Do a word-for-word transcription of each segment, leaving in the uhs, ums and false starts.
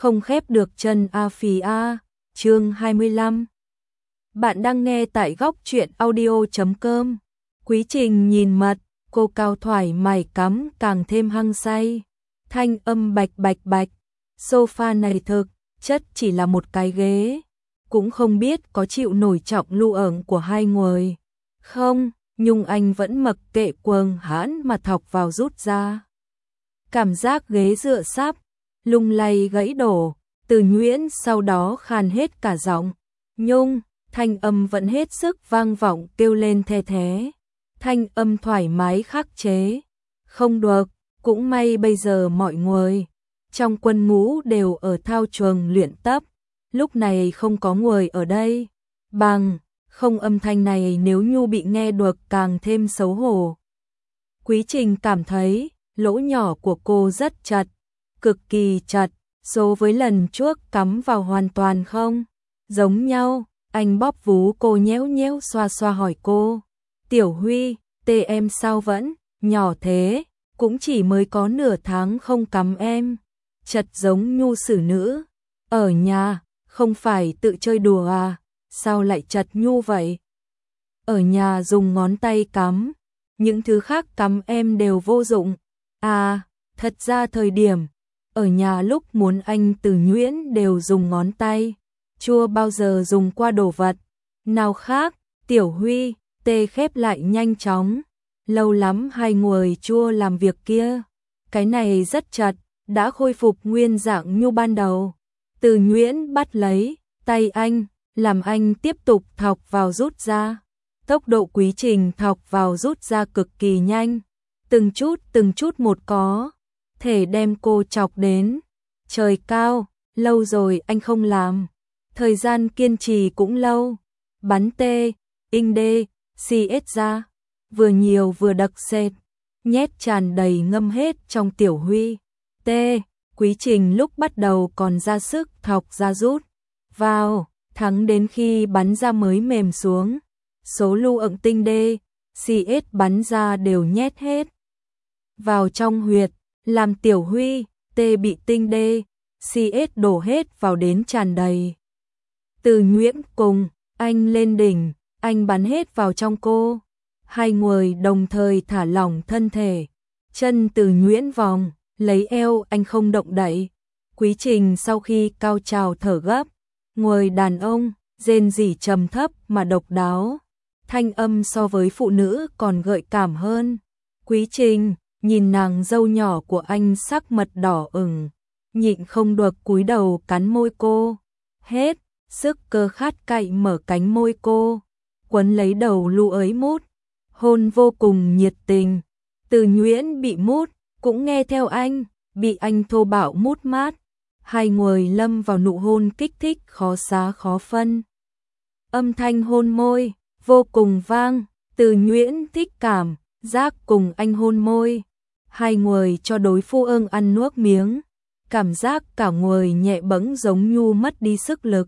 không khép được chân a phì a, chương hai mươi lăm. Bạn đang nghe tại góc truyện audio chấm com. Quý Trình nhìn mặt, cô cao thoải mái cắm càng thêm hăng say. Thanh âm bạch bạch bạch, sofa này thực chất chỉ là một cái ghế, cũng không biết có chịu nổi trọng lưu ẩn của hai người. Không, nhưng anh vẫn mặc kệ quần hãn mà thọc vào rút ra. Cảm giác ghế dựa sắp lung lay gãy đổ, Từ Nhuyễn sau đó khàn hết cả giọng. Nhung, thanh âm vẫn hết sức vang vọng kêu lên the thế. Thanh âm thoải mái khắc chế. Không được, cũng may bây giờ mọi người trong quân ngũ đều ở thao trường luyện tập, lúc này không có người ở đây. Bằng không âm thanh này nếu như bị nghe được càng thêm xấu hổ. Quý Trình cảm thấy lỗ nhỏ của cô rất chặt, cực kỳ chặt, so với lần trước cắm vào hoàn toàn không giống nhau. Anh bóp vú cô nhéo nhéo xoa xoa hỏi cô, Tiểu Huy, tê em sao vẫn nhỏ thế, cũng chỉ mới có nửa tháng không cắm em, chật giống nhu xử nữ. Ở nhà, không phải tự chơi đùa à, sao lại chật nhu vậy? Ở nhà dùng ngón tay cắm, những thứ khác cắm em đều vô dụng. À, thật ra thời điểm ở nhà lúc muốn anh Từ Nhuyễn đều dùng ngón tay, chưa bao giờ dùng qua đồ vật nào khác. Tiểu Huy, tê khép lại nhanh chóng, lâu lắm hai người chưa làm việc kia, cái này rất chặt, đã khôi phục nguyên dạng như ban đầu. Từ Nhuyễn bắt lấy tay anh, làm anh tiếp tục thọc vào rút ra. Tốc độ Quý Trình thọc vào rút ra cực kỳ nhanh, từng chút từng chút một có thể đem cô chọc đến. Trời cao, lâu rồi anh không làm, thời gian kiên trì cũng lâu. Bắn tê, in đê, xê ét ra, vừa nhiều vừa đặc sệt, nhét tràn đầy ngâm hết trong Tiểu Huy. Tê, Quý Trình lúc bắt đầu còn ra sức thọc ra rút vào, thắng đến khi bắn ra mới mềm xuống. Số lưu ẩn tinh đê, xê ét bắn ra đều nhét hết vào trong huyệt, làm Tiểu Huy, tê bị tinh đê, xê ét đổ hết vào đến tràn đầy. Từ Nhuyễn cùng anh lên đỉnh, anh bắn hết vào trong cô. Hai người đồng thời thả lỏng thân thể, chân Từ Nhuyễn vòng lấy eo anh không động đậy. Quý Trình sau khi cao trào thở gấp, người đàn ông rên rỉ trầm thấp mà độc đáo, thanh âm so với phụ nữ còn gợi cảm hơn. Quý Trình nhìn nàng dâu nhỏ của anh sắc mật đỏ ửng, nhịn không được cúi đầu cắn môi cô, hết sức cơ khát cậy mở cánh môi cô, quấn lấy đầu lưu ấy mút, hôn vô cùng nhiệt tình. Từ Nhuyễn bị mút, cũng nghe theo anh, bị anh thô bạo mút mát. Hai người lâm vào nụ hôn kích thích khó xá khó phân. Âm thanh hôn môi vô cùng vang, Từ Nhuyễn thích cảm giác cùng anh hôn môi. Hai người cho đối phương ưng ăn nuốt miếng, cảm giác cả người nhẹ bẫng giống như mất đi sức lực.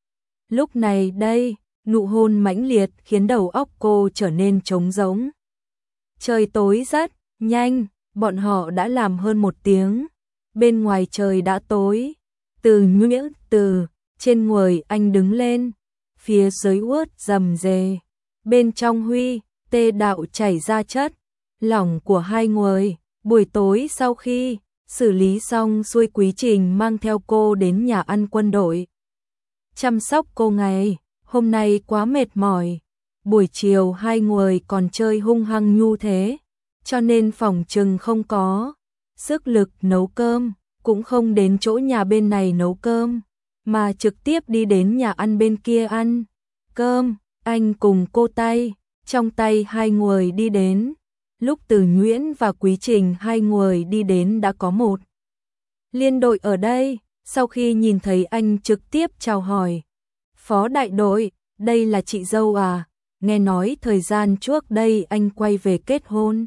Lúc này đây, nụ hôn mãnh liệt khiến đầu óc cô trở nên trống rỗng. Trời tối rất nhanh, bọn họ đã làm hơn một tiếng, bên ngoài trời đã tối. Từ Nhuyễn từ trên người anh đứng lên, phía dưới uất rầm rề, bên trong Huy, tê đạo chảy ra chất lỏng của hai người. Buổi tối sau khi xử lý xong xuôi, Quý Trình mang theo cô đến nhà ăn quân đội, chăm sóc cô ngày hôm nay quá mệt mỏi. Buổi chiều hai người còn chơi hung hăng nhu thế, cho nên phòng trừng không có sức lực nấu cơm, cũng không đến chỗ nhà bên này nấu cơm, mà trực tiếp đi đến nhà ăn bên kia ăn cơm. Anh cùng cô tay trong tay hai người đi đến. Lúc Từ Nhuyễn và Quý Trình hai người đi đến đã có một liên đội ở đây. Sau khi nhìn thấy anh trực tiếp chào hỏi, Phó đại đội, đây là chị dâu à, nghe nói thời gian trước đây anh quay về kết hôn.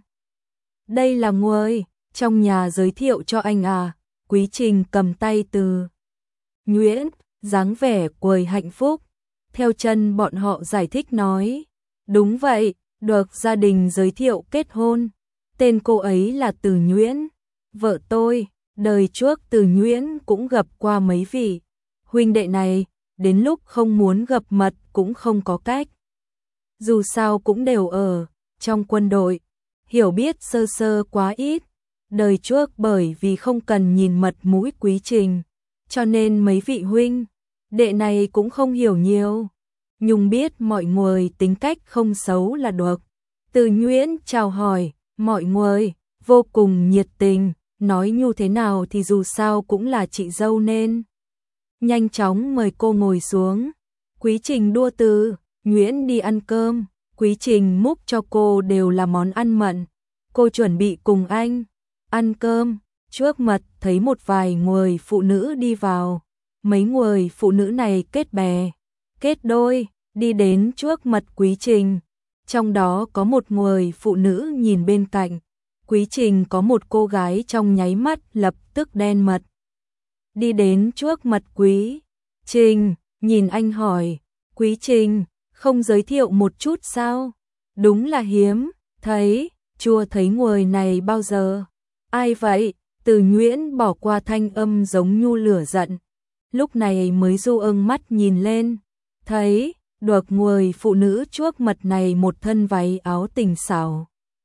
Đây là người trong nhà giới thiệu cho anh à? Quý Trình cầm tay Từ Nhuyễn, dáng vẻ cười hạnh phúc, theo chân bọn họ giải thích nói, đúng vậy, được gia đình giới thiệu kết hôn, tên cô ấy là Từ Nhuyễn, vợ tôi. đời trước Từ Nhuyễn cũng gặp qua mấy vị huynh đệ này, đến lúc không muốn gặp mặt cũng không có cách. Dù sao cũng đều ở trong quân đội, hiểu biết sơ sơ quá ít. Đời trước bởi vì không cần nhìn mặt mũi Quý Trình, cho nên mấy vị huynh đệ này cũng không hiểu nhiều. Nhung biết mọi người tính cách không xấu là được. Từ Nhuyễn chào hỏi, mọi người vô cùng nhiệt tình, nói như thế nào thì dù sao cũng là chị dâu nên nhanh chóng mời cô ngồi xuống. Quý Trình đua Từ Nhuyễn đi ăn cơm, Quý Trình múc cho cô đều là món ăn mặn. Cô chuẩn bị cùng anh ăn cơm, trước mặt thấy một vài người phụ nữ đi vào. Mấy người phụ nữ này kết bè, kết đôi, đi đến trước mặt Quý Trình. Trong đó có một người phụ nữ nhìn bên cạnh. Quý Trình có một cô gái trong nháy mắt lập tức đen mặt. Đi đến trước mặt Quý Trình, nhìn anh hỏi, Quý Trình, không giới thiệu một chút sao? Đúng là hiếm, thấy, chưa thấy người này bao giờ. Ai vậy? Từ Nhuyễn bỏ qua thanh âm giống như lửa giận. Lúc này mới du ưng mắt nhìn lên, thấy được người phụ nữ trước mặt này một thân váy áo tình xảo,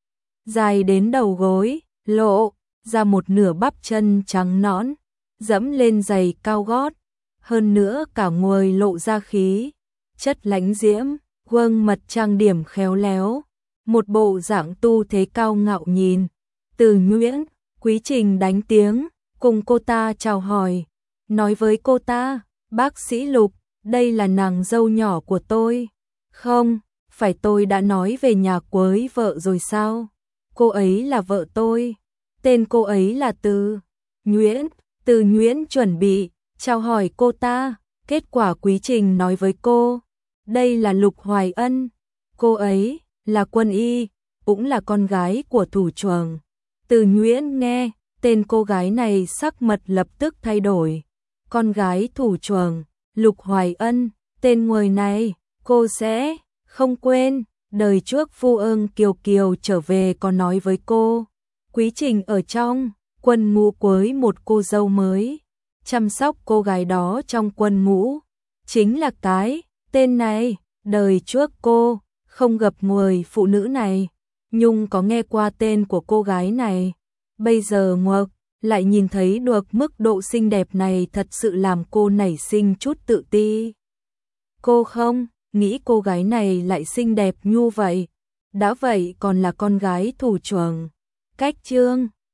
dài đến đầu gối, lộ ra một nửa bắp chân trắng nõn, dẫm lên giày cao gót, hơn nữa cả người lộ ra khí chất lãnh diễm, gương mặt trang điểm khéo léo, một bộ dạng tu thế cao ngạo nhìn. Từ Nhuyễn, Quý Trình đánh tiếng cùng cô ta chào hỏi, nói với cô ta, bác sĩ Lục, đây là nàng dâu nhỏ của tôi. Không, phải tôi đã nói về nhà cưới vợ rồi sao? Cô ấy là vợ tôi, tên cô ấy là Từ Nhuyễn. Từ Nhuyễn chuẩn bị chào hỏi cô ta, kết quả Quý Trình nói với cô, đây là Lục Hoài Ân, cô ấy là quân y, cũng là con gái của thủ trưởng. Từ Nhuyễn nghe tên cô gái này sắc mặt lập tức thay đổi. Con gái thủ trưởng, Lục Hoài Ân, tên người này, cô sẽ không quên. Đời trước Phu Ưng Kiều Kiều trở về còn nói với cô, Quý Trình ở trong quân ngũ cưới một cô dâu mới, chăm sóc cô gái đó trong quân ngũ, chính là cái tên này. Đời trước cô không gặp người phụ nữ này, nhưng có nghe qua tên của cô gái này. Bây giờ ngược lại nhìn thấy được mức độ xinh đẹp này, thật sự làm cô nảy sinh chút tự ti. Cô không nghĩ cô gái này lại xinh đẹp như vậy, đã vậy còn là con gái thủ trưởng. Cách chương